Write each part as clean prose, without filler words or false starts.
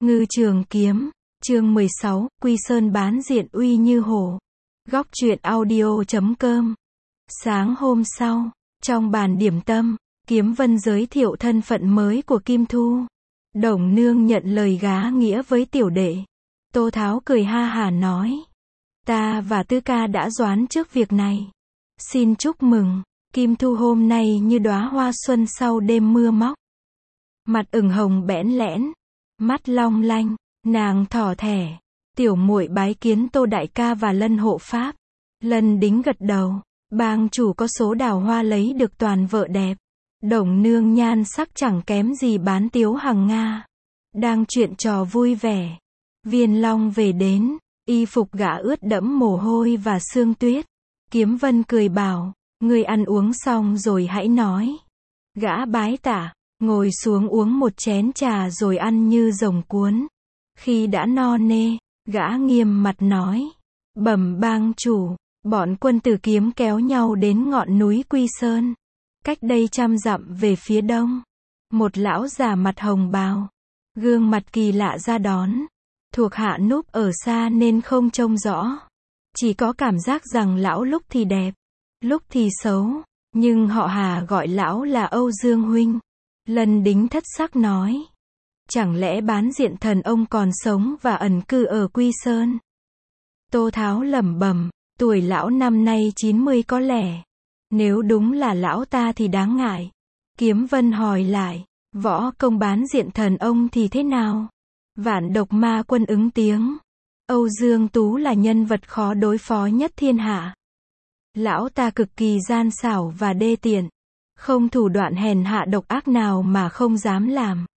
Ngư Trường Kiếm, chương 16, Quy Sơn bán diện uy như hổ. Góc truyện audio.com. Sáng hôm sau, trong bàn điểm tâm, Kiếm Vân giới thiệu thân phận mới của Kim Thu. Đồng nương nhận lời gá nghĩa với tiểu đệ. Tô Tháo cười ha hả nói. Ta và Tứ ca đã đoán trước việc này. Xin chúc mừng. Kim Thu hôm nay như đóa hoa xuân sau đêm mưa móc. Mặt ửng hồng bẽn lẽn, mắt long lanh, nàng thỏ thẻ. Tiểu muội bái kiến Tô đại ca và Lân hộ pháp. Lân đính gật đầu. Bang chủ có số đào hoa lấy được toàn vợ đẹp. Đồng nương nhan sắc chẳng kém gì bán tiếu hằng Nga. Đang chuyện trò vui vẻ. Viên long về đến, y phục gã ướt đẫm mồ hôi và sương tuyết. Kiếm Vân cười bảo, ngươi ăn uống xong rồi hãy nói. Gã bái tạ, ngồi xuống uống một chén trà rồi ăn như rồng cuốn. Khi đã no nê, gã nghiêm mặt nói, bẩm bang chủ, bọn quân Tử Kiếm kéo nhau đến ngọn núi Quy Sơn. Cách đây 100 dặm về phía đông. Một lão già mặt hồng bào, gương mặt kỳ lạ ra đón. Thuộc hạ núp ở xa nên không trông rõ. Chỉ có cảm giác rằng lão lúc thì đẹp, lúc thì xấu. Nhưng họ Hà gọi lão là Âu Dương huynh. Lân đính thất sắc nói. Chẳng lẽ bán diện thần ông còn sống và ẩn cư ở Quy Sơn? Tô Tháo lẩm bẩm, tuổi lão năm nay 90 có lẽ. Nếu đúng là lão ta thì đáng ngại. Kiếm Vân hỏi lại, võ công bán diện thần ông thì thế nào? Vạn Độc Ma Quân ứng tiếng. Âu Dương Tú là nhân vật khó đối phó nhất thiên hạ. Lão ta cực kỳ gian xảo và đê tiện. Không thủ đoạn hèn hạ độc ác nào mà không dám làm.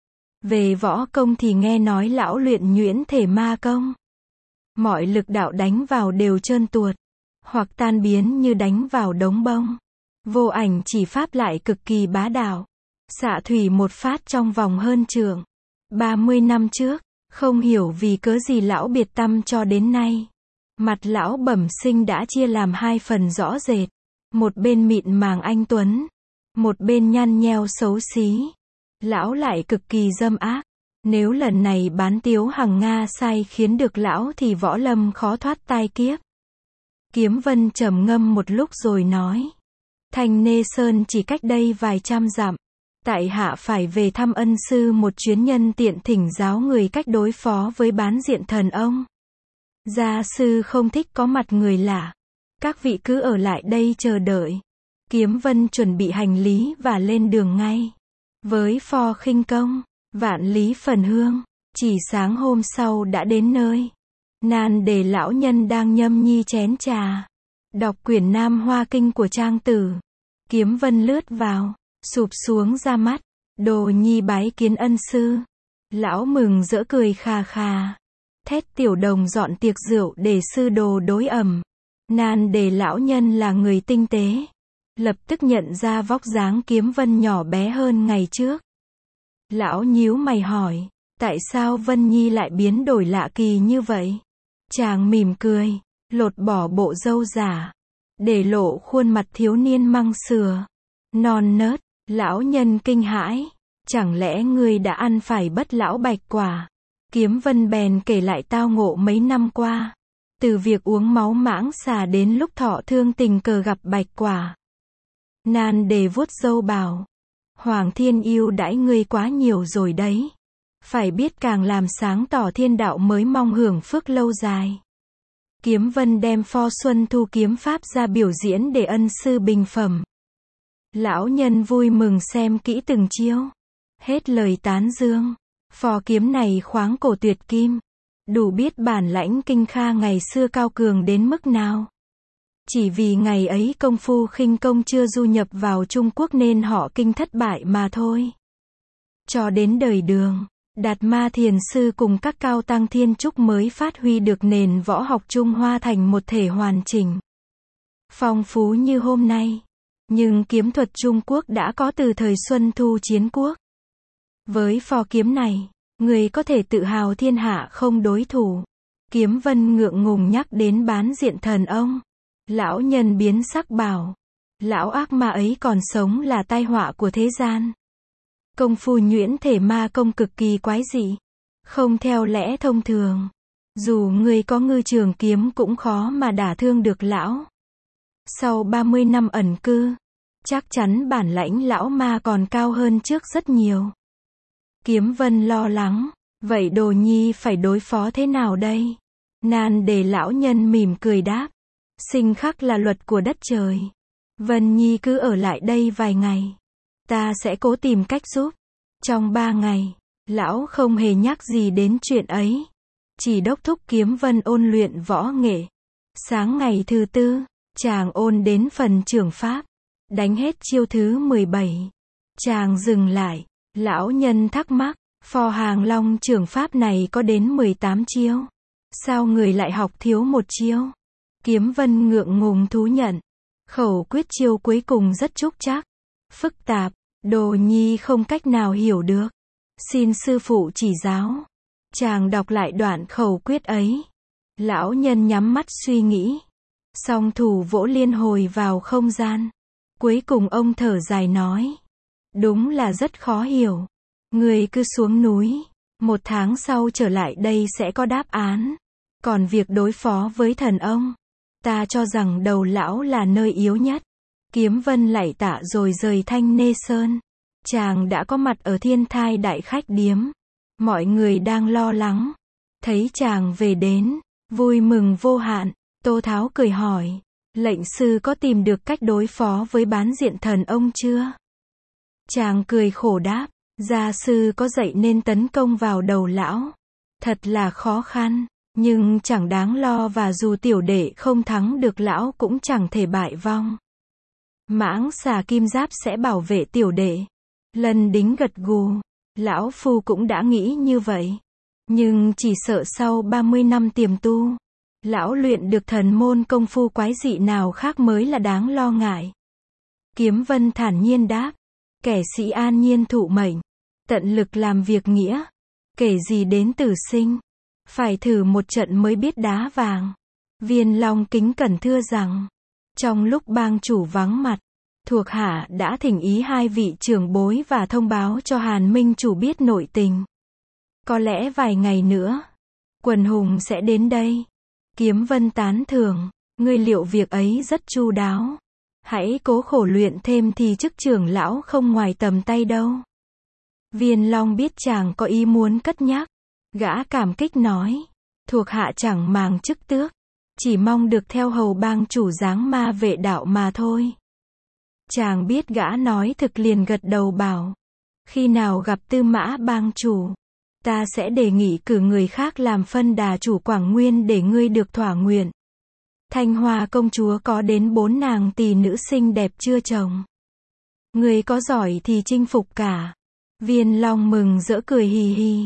Về võ công thì nghe nói lão luyện nhuyễn thể ma công. Mọi lực đạo đánh vào đều trơn tuột, hoặc tan biến như đánh vào đống bông. Vô ảnh chỉ pháp lại cực kỳ bá đạo. Xạ thủy một phát trong vòng hơn trượng. 30 năm trước, không hiểu vì cớ gì lão biệt tâm cho đến nay. Mặt lão bẩm sinh đã chia làm hai phần rõ rệt. Một bên mịn màng anh tuấn, một bên nhăn nheo xấu xí. Lão lại cực kỳ dâm ác. Nếu lần này bán tiếu hằng Nga sai khiến được lão thì võ lâm khó thoát tai kiếp. Kiếm Vân trầm ngâm một lúc rồi nói. Thanh Nê Sơn chỉ cách đây vài 100 dặm. Tại hạ phải về thăm ân sư một chuyến, nhân tiện thỉnh giáo người cách đối phó với bán diện thần ông. Gia sư không thích có mặt người lạ. Các vị cứ ở lại đây chờ đợi. Kiếm Vân chuẩn bị hành lý và lên đường ngay. Với pho khinh công, vạn lý phần hương, chỉ sáng hôm sau đã đến nơi. Nan Đề lão nhân đang nhâm nhi chén trà, đọc quyển Nam Hoa Kinh của Trang Tử. Kiếm Vân lướt vào, sụp xuống ra mắt. Đồ nhi bái kiến ân sư. Lão mừng rỡ cười khà khà. Thét tiểu đồng dọn tiệc rượu để sư đồ đối ẩm. Nan Đề lão nhân là người tinh tế. Lập tức nhận ra vóc dáng Kiếm Vân nhỏ bé hơn ngày trước. Lão nhíu mày hỏi, tại sao Vân Nhi lại biến đổi lạ kỳ như vậy? Chàng mỉm cười, lột bỏ bộ râu giả, để lộ khuôn mặt thiếu niên măng sừa, non nớt. Lão nhân kinh hãi, chẳng lẽ ngươi đã ăn phải bất lão bạch quả? Kiếm Vân bèn kể lại tao ngộ mấy năm qua, từ việc uống máu mãng xà đến lúc thọ thương tình cờ gặp bạch quả. Nan Đề vuốt râu bảo, Hoàng Thiên yêu đãi ngươi quá nhiều rồi đấy. Phải biết càng làm sáng tỏ thiên đạo mới mong hưởng phước lâu dài. Kiếm Vân đem pho Xuân Thu kiếm pháp ra biểu diễn để ân sư bình phẩm. Lão nhân vui mừng xem kỹ từng chiêu. Hết lời tán dương. Pho kiếm này khoáng cổ tuyệt kim. Đủ biết bản lãnh Kinh Kha ngày xưa cao cường đến mức nào. Chỉ vì ngày ấy công phu khinh công chưa du nhập vào Trung Quốc nên họ Kinh thất bại mà thôi. Cho đến đời Đường, Đạt Ma Thiền Sư cùng các cao tăng thiên trúc mới phát huy được nền võ học Trung Hoa thành một thể hoàn chỉnh. Phong phú như hôm nay. Nhưng kiếm thuật Trung Quốc đã có từ thời Xuân Thu Chiến Quốc. Với pho kiếm này, người có thể tự hào thiên hạ không đối thủ. Kiếm Vân ngượng ngùng nhắc đến bán diện thần ông. Lão nhân biến sắc bảo, lão ác ma ấy còn sống là tai họa của thế gian. Công phu nhuyễn thể ma công cực kỳ quái dị. Không theo lẽ thông thường. Dù ngươi có ngư trường kiếm cũng khó mà đả thương được lão. Sau 30 năm ẩn cư, chắc chắn bản lãnh lão ma còn cao hơn trước rất nhiều. Kiếm Vân lo lắng, vậy Đồ Nhi phải đối phó thế nào đây? Nan đề lão nhân mỉm cười đáp, sinh khắc là luật của đất trời. Vân Nhi cứ ở lại đây vài ngày, ta sẽ cố tìm cách giúp. Trong 3 ngày, lão không hề nhắc gì đến chuyện ấy, chỉ đốc thúc Kiếm Vân ôn luyện võ nghệ. Sáng ngày thứ tư, chàng ôn đến phần trưởng pháp, đánh hết chiêu thứ 17. Chàng dừng lại, lão nhân thắc mắc, phò Hàng Long trưởng pháp này có đến 18 chiêu. Sao người lại học thiếu một chiêu? Kiếm Vân ngượng ngùng thú nhận, khẩu quyết chiêu cuối cùng rất trúc trắc, phức tạp, Đồ Nhi không cách nào hiểu được. Xin sư phụ chỉ giáo. Chàng đọc lại đoạn khẩu quyết ấy. Lão nhân nhắm mắt suy nghĩ. Song thủ vỗ liên hồi vào không gian. Cuối cùng ông thở dài nói, đúng là rất khó hiểu. Người cứ xuống núi, 1 tháng sau trở lại đây sẽ có đáp án. Còn việc đối phó với thần ông, ta cho rằng đầu lão là nơi yếu nhất. Kiếm Vân lạy tạ rồi rời Thanh Nê Sơn. Chàng đã có mặt ở Thiên Thai Đại Khách Điếm. Mọi người đang lo lắng. Thấy chàng về đến, vui mừng vô hạn. Tô Tháo cười hỏi, lệnh sư có tìm được cách đối phó với bán diện thần ông chưa? Chàng cười khổ đáp, gia sư có dạy nên tấn công vào đầu lão. Thật là khó khăn, nhưng chẳng đáng lo và dù tiểu đệ không thắng được lão cũng chẳng thể bại vong. Mãng xà kim giáp sẽ bảo vệ tiểu đệ. Lân Đính gật gù, lão phu cũng đã nghĩ như vậy. Nhưng chỉ sợ sau 30 năm tiềm tu, lão luyện được thần môn công phu quái dị nào khác mới là đáng lo ngại. Kiếm Vân thản nhiên đáp, kẻ sĩ an nhiên thụ mệnh, tận lực làm việc nghĩa, kể gì đến tử sinh, phải thử một trận mới biết đá vàng. Viên Long kính cẩn thưa rằng, trong lúc bang chủ vắng mặt, thuộc hạ đã thỉnh ý 2 vị trưởng bối và thông báo cho Hàn Minh chủ biết nội tình. Có lẽ vài ngày nữa, quần hùng sẽ đến đây. Kiếm Vân tán thưởng, ngươi liệu việc ấy rất chu đáo. Hãy cố khổ luyện thêm thì chức trưởng lão không ngoài tầm tay đâu. Viên Long biết chàng có ý muốn cất nhắc. Gã cảm kích nói, thuộc hạ chẳng màng chức tước, chỉ mong được theo hầu bang chủ giáng ma vệ đạo mà thôi. Chàng biết gã nói thực liền gật đầu bảo, khi nào gặp Tư Mã bang chủ, ta sẽ đề nghị cử người khác làm phân đà chủ Quảng Nguyên để ngươi được thỏa nguyện. Thanh Hoa công chúa có đến 4 nàng tỳ nữ xinh đẹp chưa chồng. Ngươi có giỏi thì chinh phục cả. Viên Long mừng rỡ cười hì hì.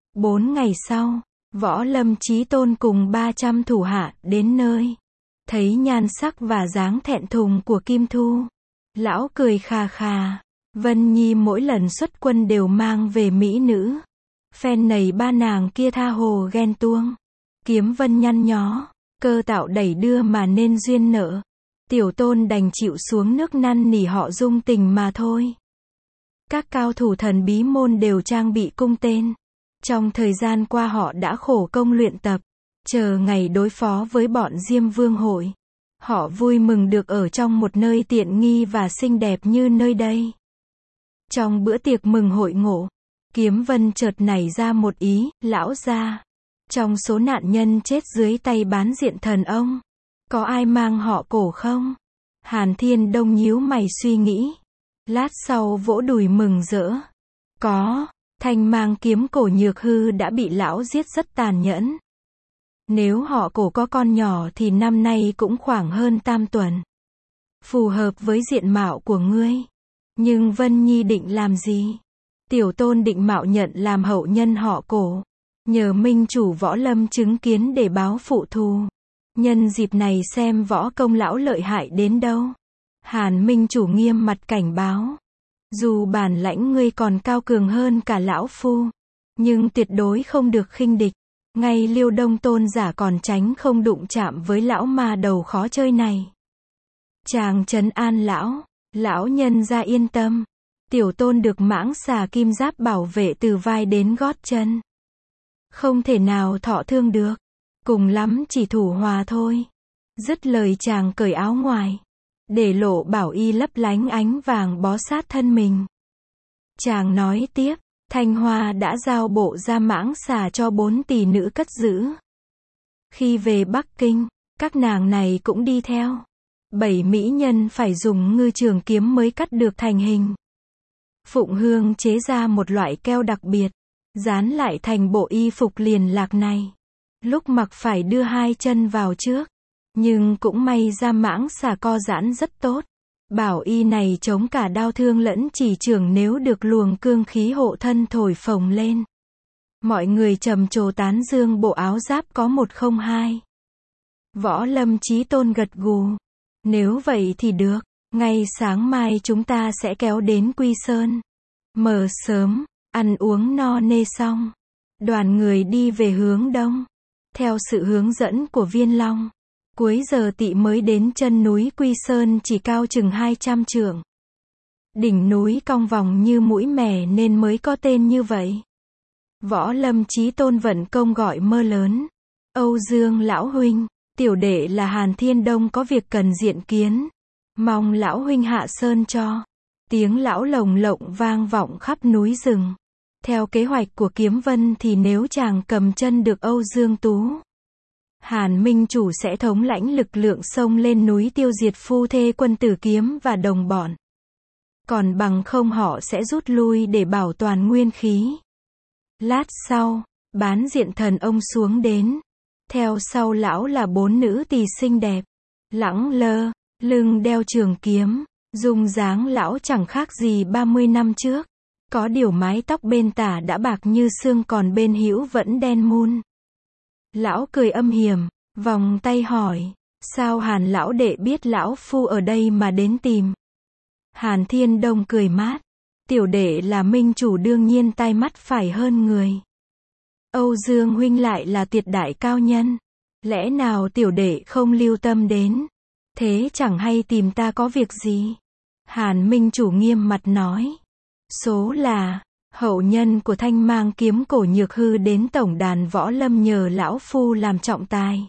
4 ngày sau, Võ Lâm Chí Tôn cùng 300 thủ hạ đến nơi. Thấy nhan sắc và dáng thẹn thùng của Kim Thu, lão cười khà khà. Vân Nhi mỗi lần xuất quân đều mang về mỹ nữ. Phen này 3 nàng kia tha hồ ghen tuông. Kiếm Vân nhăn nhó, cơ tạo đẩy đưa mà nên duyên nợ. Tiểu Tôn đành chịu xuống nước năn nỉ họ dung tình mà thôi. Các cao thủ thần bí môn đều trang bị cung tên. Trong thời gian qua họ đã khổ công luyện tập, chờ ngày đối phó với bọn Diêm Vương hội. Họ vui mừng được ở trong một nơi tiện nghi và xinh đẹp như nơi đây. Trong bữa tiệc mừng hội ngộ, Kiếm Vân chợt nảy ra một ý, lão gia, trong số nạn nhân chết dưới tay bán diện thần ông, có ai mang họ Cổ không? Hàn Thiên Đông nhíu mày suy nghĩ, lát sau vỗ đùi mừng rỡ. Có, Thanh mang kiếm Cổ Nhược Hư đã bị lão giết rất tàn nhẫn. Nếu họ Cổ có con nhỏ thì năm nay cũng khoảng hơn tam tuần. Phù hợp với diện mạo của ngươi. Nhưng Vân Nhi định làm gì? Tiểu Tôn định mạo nhận làm hậu nhân họ Cổ, nhờ minh chủ Võ Lâm chứng kiến để báo phụ thù. Nhân dịp này xem võ công lão lợi hại đến đâu. Hàn minh chủ nghiêm mặt cảnh báo, dù bản lãnh ngươi còn cao cường hơn cả lão phu, nhưng tuyệt đối không được khinh địch. Ngay Liêu Đông Tôn giả còn tránh không đụng chạm với lão ma đầu khó chơi này. Chàng trấn an lão nhân ra yên tâm. Tiểu Tôn được mãng xà kim giáp bảo vệ từ vai đến gót chân. Không thể nào thọ thương được. Cùng lắm chỉ thủ hòa thôi. Dứt lời chàng cởi áo ngoài. Để lộ bảo y lấp lánh ánh vàng bó sát thân mình. Chàng nói tiếp, Thanh Hoa đã giao bộ ra Mãng Xà cho 4 tỷ nữ cất giữ. Khi về Bắc Kinh, các nàng này cũng đi theo. 7 mỹ nhân phải dùng ngư trường kiếm mới cắt được thành hình. Phụng Hương chế ra một loại keo đặc biệt, dán lại thành bộ y phục liền lạc này. Lúc mặc phải đưa 2 chân vào trước. Nhưng cũng may ra Mãng Xà co giãn rất tốt. Bảo y này chống cả đau thương lẫn chỉ chưởng nếu được luồng cương khí hộ thân thổi phồng lên. Mọi người trầm trồ tán dương bộ áo giáp có 102. Võ Lâm Chí Tôn gật gù. Nếu vậy thì được, ngay sáng mai chúng ta sẽ kéo đến Quy Sơn. Mờ sớm, ăn uống no nê xong. Đoàn người đi về hướng đông. Theo sự hướng dẫn của Viên Long. Cuối giờ tỵ mới đến chân núi Quy Sơn chỉ cao chừng 200 trượng. Đỉnh núi cong vòng như mũi mẻ nên mới có tên như vậy. Võ Lâm Chí Tôn vận công gọi mơ lớn. Âu Dương lão huynh, tiểu đệ là Hàn Thiên Đông có việc cần diện kiến. Mong lão huynh hạ sơn cho. Tiếng lão lồng lộng vang vọng khắp núi rừng. Theo kế hoạch của Kiếm Vân thì nếu chàng cầm chân được Âu Dương Tú, Hàn Minh Chủ sẽ thống lãnh lực lượng xông lên núi tiêu diệt phu thê quân Tử Kiếm và đồng bọn. Còn bằng không họ sẽ rút lui để bảo toàn nguyên khí. Lát sau, Bán Diện Thần ông xuống đến. Theo sau lão là 4 nữ tỳ xinh đẹp. Lẳng lơ, lưng đeo trường kiếm. Dung dáng lão chẳng khác gì 30 năm trước. Có điều mái tóc bên tả đã bạc như xương còn bên hữu vẫn đen mun. Lão cười âm hiểm, vòng tay hỏi, sao Hàn lão đệ biết lão phu ở đây mà đến tìm? Hàn Thiên Đông cười mát, tiểu đệ là minh chủ đương nhiên tai mắt phải hơn người. Âu Dương huynh lại là tuyệt đại cao nhân, lẽ nào tiểu đệ không lưu tâm đến? Thế chẳng hay tìm ta có việc gì? Hàn Minh Chủ nghiêm mặt nói, số là hậu nhân của Thanh Mang kiếm cổ Nhược Hư đến tổng đàn võ lâm nhờ lão phu làm trọng tài.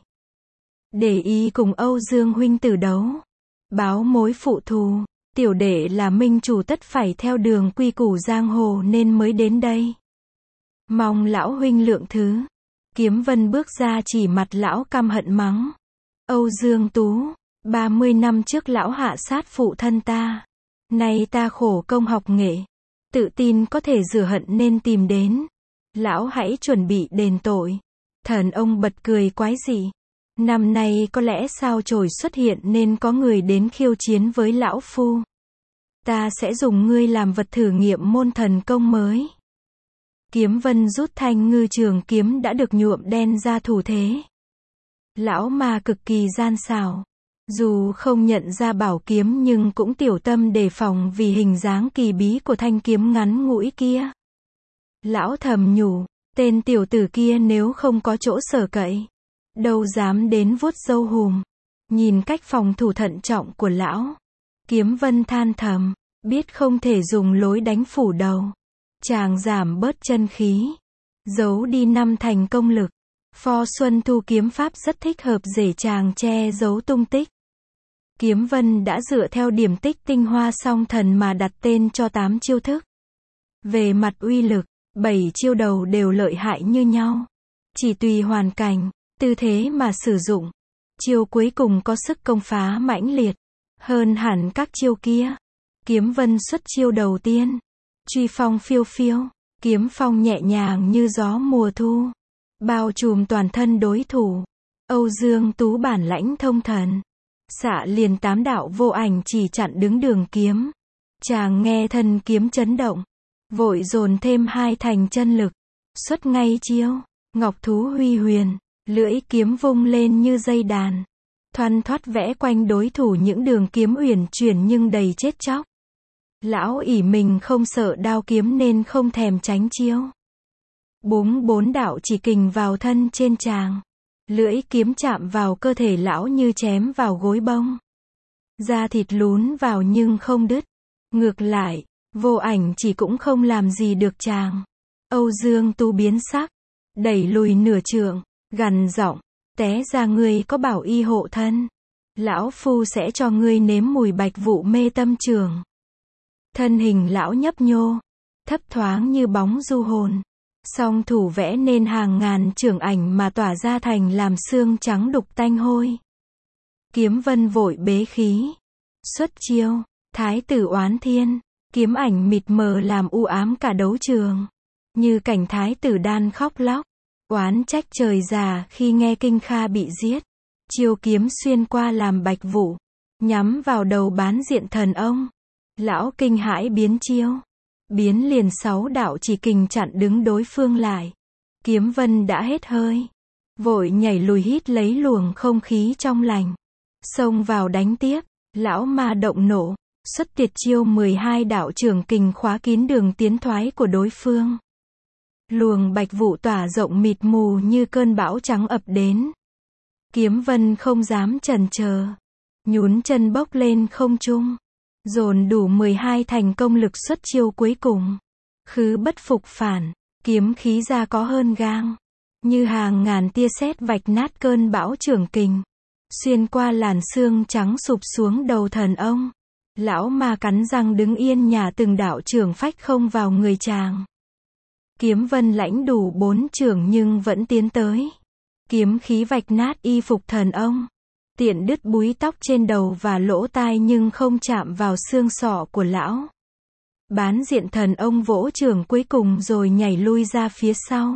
Để ý cùng Âu Dương huynh tử đấu. Báo mối phụ thù, tiểu đệ là minh chủ tất phải theo đường quy củ giang hồ nên mới đến đây. Mong lão huynh lượng thứ. Kiếm Vân bước ra chỉ mặt lão căm hận mắng. Âu Dương Tú, 30 năm trước lão hạ sát phụ thân ta. Nay ta khổ công học nghệ. Tự tin có thể rửa hận nên tìm đến. Lão hãy chuẩn bị đền tội. Thần ông bật cười quái dị. Năm nay có lẽ sao chổi xuất hiện nên có người đến khiêu chiến với lão phu. Ta sẽ dùng ngươi làm vật thử nghiệm môn thần công mới. Kiếm Vân rút thanh ngư trường kiếm đã được nhuộm đen ra thủ thế. Lão ma cực kỳ gian xảo. Dù không nhận ra bảo kiếm nhưng cũng tiểu tâm đề phòng vì hình dáng kỳ bí của thanh kiếm ngắn ngủi kia. Lão thầm nhủ, tên tiểu tử kia nếu không có chỗ sở cậy, đâu dám đến vuốt râu hùm. Nhìn cách phòng thủ thận trọng của lão, Kiếm Vân than thầm, biết không thể dùng lối đánh phủ đầu. Chàng giảm bớt chân khí, giấu đi 5 thành công lực. Phó Xuân Thu kiếm pháp rất thích hợp để chàng che giấu tung tích. Kiếm Vân đã dựa theo điểm tích tinh hoa song thần mà đặt tên cho 8 chiêu thức. Về mặt uy lực, 7 chiêu đầu đều lợi hại như nhau. Chỉ tùy hoàn cảnh, tư thế mà sử dụng. Chiêu cuối cùng có sức công phá mãnh liệt, hơn hẳn các chiêu kia. Kiếm Vân xuất chiêu đầu tiên. Truy phong phiêu phiêu, kiếm phong nhẹ nhàng như gió mùa thu. Bao trùm toàn thân đối thủ. Âu Dương Tú bản lãnh thông thần. Xạ liền 8 đạo vô ảnh chỉ chặn đứng đường kiếm. Chàng nghe thân kiếm chấn động. Vội dồn thêm 2 thành chân lực. Xuất ngay chiêu. Ngọc thú huy huyền. Lưỡi kiếm vung lên như dây đàn. Thoăn thoắt vẽ quanh đối thủ những đường kiếm uyển chuyển nhưng đầy chết chóc. Lão ỷ mình không sợ đao kiếm nên không thèm tránh chiêu. Búng 4 đạo chỉ kình vào thân trên chàng. Lưỡi kiếm chạm vào cơ thể lão như chém vào gối bông. Da thịt lún vào nhưng không đứt. Ngược lại, vô ảnh chỉ cũng không làm gì được chàng. Âu Dương Tú biến sắc. đẩy lùi nửa trượng, gằn giọng, té ra ngươi có bảo y hộ thân. Lão phu sẽ cho ngươi nếm mùi bạch vụ mê tâm trường. Thân hình lão nhấp nhô, thấp thoáng như bóng du hồn. Song thủ vẽ nên hàng ngàn trường ảnh mà tỏa ra thành làm xương trắng đục tanh hôi. Kiếm Vân vội bế khí. Xuất chiêu, thái tử oán thiên, kiếm ảnh mịt mờ làm u ám cả đấu trường. Như cảnh thái tử đan khóc lóc, oán trách trời già khi nghe Kinh Kha bị giết. Chiêu kiếm xuyên qua làm bạch vụ, nhắm vào đầu Bán Diện Thần Ông. Lão kinh hãi biến chiêu, biến liền 6 đạo chỉ kình chặn đứng đối phương lại. Kiếm Vân đã hết hơi, vội nhảy lùi hít lấy luồng không khí trong lành, xông vào đánh tiếp. Lão ma động nộ, xuất tuyệt chiêu 12 đạo trưởng kình khóa kín đường tiến thoái của đối phương. Luồng bạch vụ tỏa rộng mịt mù như cơn bão trắng ập đến. Kiếm Vân không dám chần chờ, nhún chân bốc lên không trung, dồn đủ 12 thành công lực xuất chiêu cuối cùng. Khứ bất phục phản, kiếm khí ra có hơn gang, như hàng ngàn tia sét vạch nát cơn bão trưởng kình, xuyên qua làn xương trắng sụp xuống đầu thần ông. Lão ma cắn răng đứng yên nhả từng đạo trưởng phách không vào người chàng. Kiếm Vân lãnh đủ 4 trưởng nhưng vẫn tiến tới. Kiếm khí vạch nát y phục thần ông, tiện đứt búi tóc trên đầu và lỗ tai nhưng không chạm vào xương sọ của lão. Bán Diện Thần Ông vỗ trưởng cuối cùng rồi nhảy lui ra phía sau.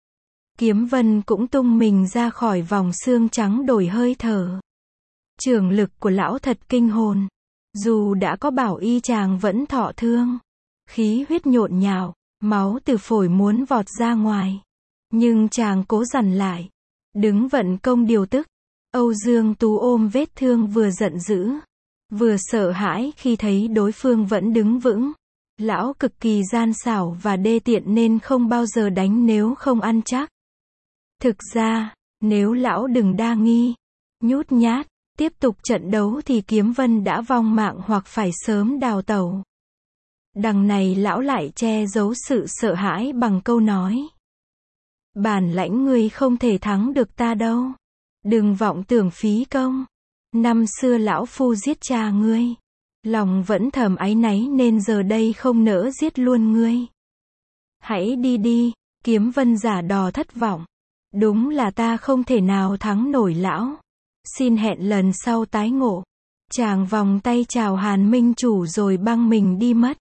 Kiếm Vân cũng tung mình ra khỏi vòng xương trắng đổi hơi thở. Trường lực của lão thật kinh hồn. Dù đã có bảo y chàng vẫn thọ thương. Khí huyết nhộn nhạo, máu từ phổi muốn vọt ra ngoài. Nhưng chàng cố dằn lại. Đứng vận công điều tức. Âu Dương Tú ôm vết thương vừa giận dữ, vừa sợ hãi khi thấy đối phương vẫn đứng vững. Lão cực kỳ gian xảo và đê tiện nên không bao giờ đánh nếu không ăn chắc. Thực ra, nếu lão đừng đa nghi, nhút nhát, tiếp tục trận đấu thì Kiếm Vân đã vong mạng hoặc phải sớm đào tẩu. Đằng này lão lại che giấu sự sợ hãi bằng câu nói. Bản lãnh ngươi không thể thắng được ta đâu. Đừng vọng tưởng phí công. Năm xưa lão phu giết cha ngươi, lòng vẫn thầm áy náy nên giờ đây không nỡ giết luôn ngươi. Hãy đi đi. Kiếm Vân giả đò thất vọng. Đúng là ta không thể nào thắng nổi lão. Xin hẹn lần sau tái ngộ. Chàng vòng tay chào Hàn Minh Chủ rồi băng mình đi mất.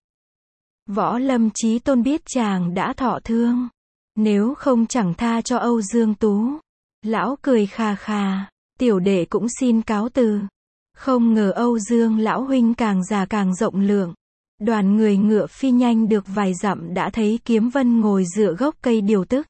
Võ Lâm Chí Tôn biết chàng đã thọ thương, nếu không chẳng tha cho Âu Dương Tú. Lão cười khà khà, tiểu đệ cũng xin cáo từ. Không ngờ Âu Dương lão huynh càng già càng rộng lượng. Đoàn người ngựa phi nhanh được vài dặm đã thấy Kiếm Vân ngồi dựa gốc cây điều tức.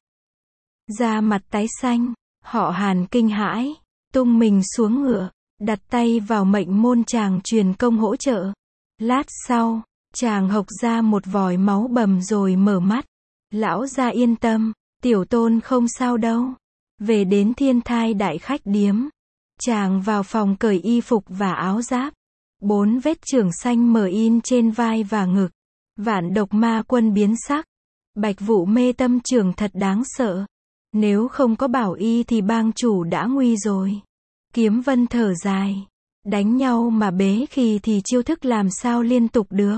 Da mặt tái xanh, họ Hàn kinh hãi, tung mình xuống ngựa, đặt tay vào mệnh môn chàng truyền công hỗ trợ. Lát sau, chàng hộc ra một vòi máu bầm rồi mở mắt. Lão gia yên tâm, tiểu tôn không sao đâu. Về đến Thiên Thai Đại Khách Điếm, chàng vào phòng cởi y phục và áo giáp. 4 vết chưởng xanh mờ in trên vai và ngực. Vạn Độc Ma Quân biến sắc. Bạch vụ mê tâm trường thật đáng sợ. Nếu không có bảo y thì bang chủ đã nguy rồi. Kiếm Vân thở dài. Đánh nhau mà bế khi thì chiêu thức làm sao liên tục được.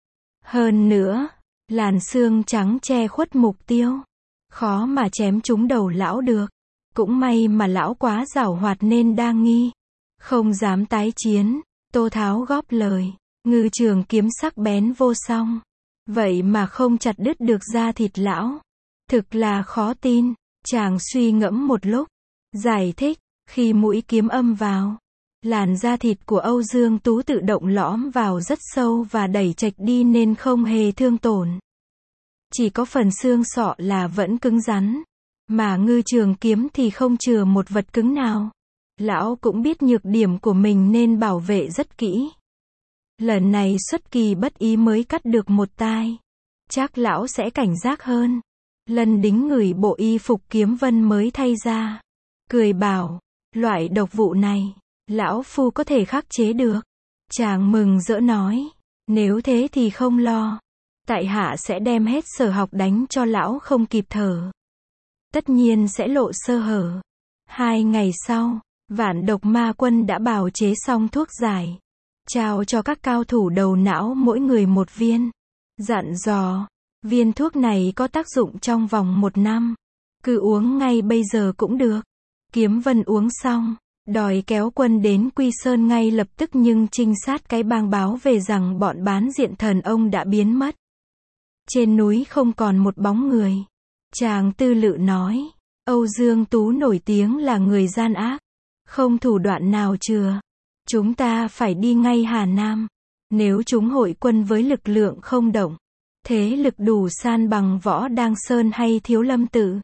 Hơn nữa, làn xương trắng che khuất mục tiêu. Khó mà chém trúng đầu lão được. Cũng may mà lão quá giảo hoạt nên đa nghi. Không dám tái chiến. Tô Tháo góp lời. Ngư trường kiếm sắc bén vô song. Vậy mà không chặt đứt được da thịt lão. Thực là khó tin. Chàng suy ngẫm một lúc. Giải thích. Khi mũi kiếm âm vào, làn da thịt của Âu Dương Tú tự động lõm vào rất sâu và đẩy chệch đi nên không hề thương tổn. Chỉ có phần xương sọ là vẫn cứng rắn. Mà ngư trường kiếm thì không chừa một vật cứng nào. Lão cũng biết nhược điểm của mình nên bảo vệ rất kỹ. Lần này xuất kỳ bất ý mới cắt được một tai. Chắc lão sẽ cảnh giác hơn. Lân Đính ngửi bộ y phục Kiếm Vân mới thay ra, cười bảo, loại độc vụ này, lão phu có thể khắc chế được. Chàng mừng rỡ nói, nếu thế thì không lo. Tại hạ sẽ đem hết sở học đánh cho lão không kịp thở. tất nhiên sẽ lộ sơ hở. 2 ngày sau, Vạn Độc Ma Quân đã bào chế xong thuốc giải, trao cho các cao thủ đầu não mỗi người một viên. Dặn dò, viên thuốc này có tác dụng trong vòng 1 năm. Cứ uống ngay bây giờ cũng được. Kiếm Vân uống xong, đòi kéo quân đến Quy Sơn ngay lập tức, nhưng trinh sát cái bang báo về rằng bọn bán diện thần ông đã biến mất. Trên núi không còn một bóng người. Chàng tư lự nói, Âu Dương Tú nổi tiếng là người gian ác, không thủ đoạn nào chừa. Chúng ta phải đi ngay Hà Nam. Nếu chúng hội quân với lực lượng không động, thế lực đủ san bằng Võ Đăng Sơn hay Thiếu Lâm Tự.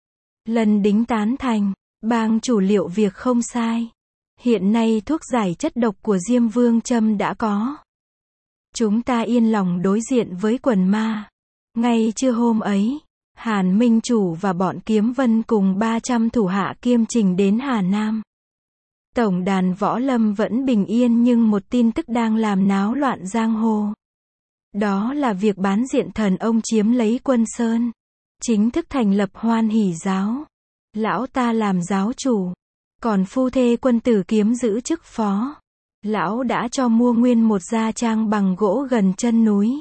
Lần Đính tán thành, bang chủ liệu việc không sai. Hiện nay thuốc giải chất độc của Diêm Vương Châm đã có. Chúng ta yên lòng đối diện với quần ma. Ngay trưa hôm ấy, Hàn Minh Chủ và bọn Kiếm Vân cùng 300 thủ hạ kiêm trình đến Hà Nam. Tổng đàn võ lâm vẫn bình yên, nhưng một tin tức đang làm náo loạn giang hồ. Đó là việc bán diện thần ông chiếm lấy Quân Sơn, chính thức thành lập Hoan Hỷ giáo. Lão ta làm giáo chủ, còn phu thê Quân Tử Kiếm giữ chức phó. Lão đã cho mua nguyên một gia trang bằng gỗ gần chân núi,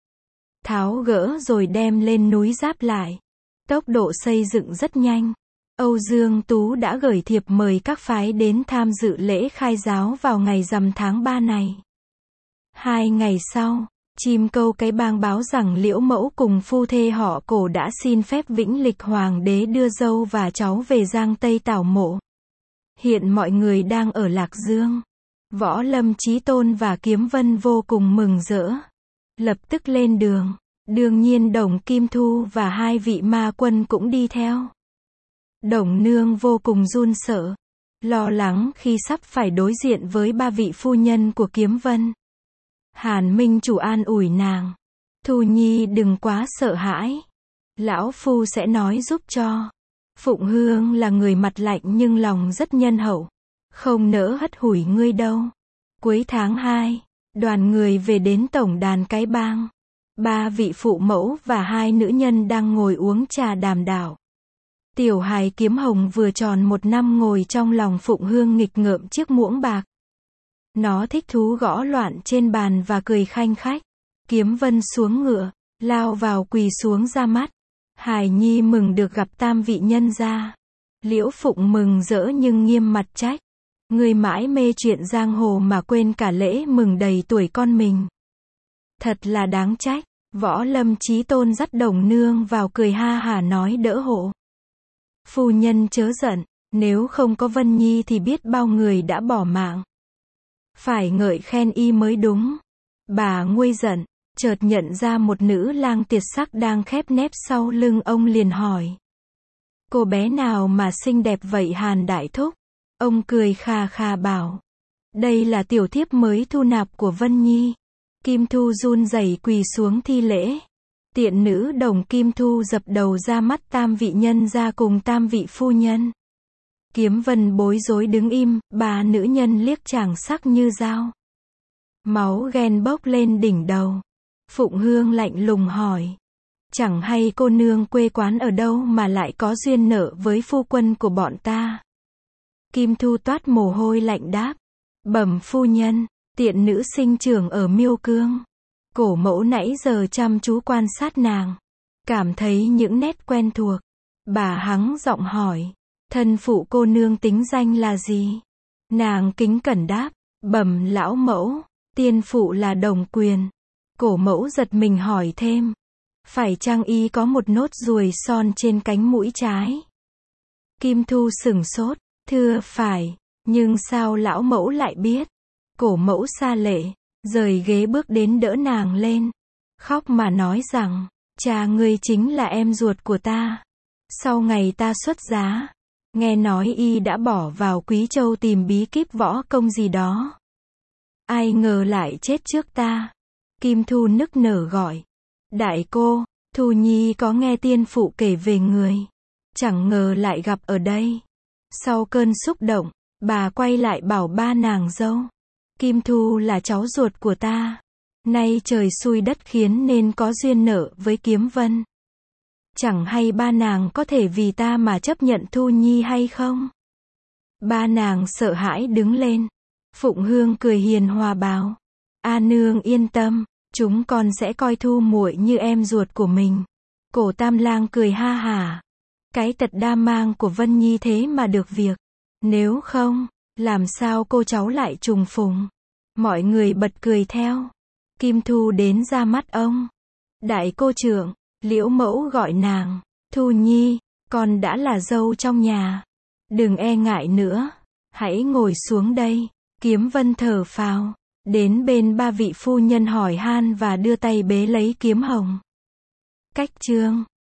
tháo gỡ rồi đem lên núi giáp lại. Tốc độ xây dựng rất nhanh. Âu Dương Tú đã gửi thiệp mời các phái đến tham dự lễ khai giáo vào ngày rằm tháng 3 này. 2 ngày sau, chim câu cái bang báo rằng Liễu Mẫu cùng phu thê họ Cổ đã xin phép Vĩnh Lịch Hoàng đế đưa dâu và cháu về Giang Tây tảo mộ. Hiện mọi người đang ở Lạc Dương. Võ Lâm Chí Tôn và Kiếm Vân vô cùng mừng rỡ, lập tức lên đường. Đương nhiên Đồng Kim Thu và 2 vị ma quân cũng đi theo. Đồng Nương vô cùng run sợ, lo lắng khi sắp phải đối diện với 3 vị phu nhân của Kiếm Vân. Hàn Minh Chủ an ủi nàng, Thu Nhi đừng quá sợ hãi, lão phu sẽ nói giúp cho. Phụng Hương là người mặt lạnh nhưng lòng rất nhân hậu, không nỡ hất hủi ngươi đâu. Cuối tháng 2, đoàn người về đến tổng đàn cái bang. 3 vị phụ mẫu và 2 nữ nhân đang ngồi uống trà đàm đạo. Tiểu hài Kiếm Hồng vừa tròn 1 năm ngồi trong lòng Phụng Hương nghịch ngợm chiếc muỗng bạc. Nó thích thú gõ loạn trên bàn và cười khanh khách. Kiếm Vân xuống ngựa, lao vào quỳ xuống ra mắt. Hài nhi mừng được gặp tam vị nhân gia. Liễu Phụng mừng rỡ nhưng nghiêm mặt trách. Người mãi mê chuyện giang hồ mà quên cả lễ mừng đầy tuổi con mình. Thật là đáng trách. Võ Lâm Chí Tôn dắt Đồng Nương vào cười ha hả nói đỡ hộ. Phu nhân chớ giận, nếu không có Vân Nhi thì biết bao người đã bỏ mạng. Phải ngợi khen y mới đúng. Bà nguôi giận, chợt nhận ra một nữ lang tuyệt sắc đang khép nép sau lưng ông, liền hỏi. Cô bé nào mà xinh đẹp vậy Hàn đại thúc? Ông cười khà khà bảo. Đây là tiểu thiếp mới thu nạp của Vân Nhi. Kim Thu run rẩy quỳ xuống thi lễ. Tiện nữ Đồng Kim Thu dập đầu ra mắt tam vị nhân gia cùng tam vị phu nhân. Kiếm Vân bối rối đứng im, 3 nữ nhân liếc chàng sắc như dao. Máu ghen bốc lên đỉnh đầu. Phụng Hương lạnh lùng hỏi. Chẳng hay cô nương quê quán ở đâu mà lại có duyên nợ với phu quân của bọn ta? Kim Thu toát mồ hôi lạnh đáp. Bẩm phu nhân, tiện nữ sinh trưởng ở Miêu Cương. Cổ mẫu nãy giờ chăm chú quan sát nàng, cảm thấy những nét quen thuộc. Bà hắng giọng hỏi, thân phụ cô nương tính danh là gì? Nàng kính cẩn đáp, bẩm lão mẫu, tiên phụ là Đồng Quyền. Cổ mẫu giật mình hỏi thêm, phải chăng y có một nốt ruồi son trên cánh mũi trái? Kim Thu sửng sốt, thưa phải, nhưng sao lão mẫu lại biết? Cổ mẫu xa lệ, rời ghế bước đến đỡ nàng lên, khóc mà nói rằng, cha ngươi chính là em ruột của ta. Sau ngày ta xuất giá, nghe nói y đã bỏ vào Quý Châu tìm bí kíp võ công gì đó. Ai ngờ lại chết trước ta. Kim Thu nức nở gọi, đại cô, Thu Nhi có nghe tiên phụ kể về người, chẳng ngờ lại gặp ở đây. Sau cơn xúc động, bà quay lại bảo 3 nàng dâu, Kim Thu là cháu ruột của ta. Nay trời xui đất khiến nên có duyên nợ với Kiếm Vân. Chẳng hay ba nàng có thể vì ta mà chấp nhận Thu Nhi hay không? Ba nàng sợ hãi đứng lên. Phụng Hương cười hiền hòa bảo. A nương yên tâm, chúng con sẽ coi Thu muội như em ruột của mình. Cổ Tam Lang cười ha hả. Cái tật đa mang của Vân Nhi thế mà được việc. Nếu không, làm sao cô cháu lại trùng phùng? Mọi người bật cười theo. Kim Thu đến ra mắt ông. Đại cô trưởng, Liễu mẫu gọi nàng. Thu Nhi, con đã là dâu trong nhà. Đừng e ngại nữa. Hãy ngồi xuống đây. Kiếm Vân thở phào. Đến bên ba vị phu nhân hỏi han và đưa tay bế lấy Kiếm Hồng. Cách chương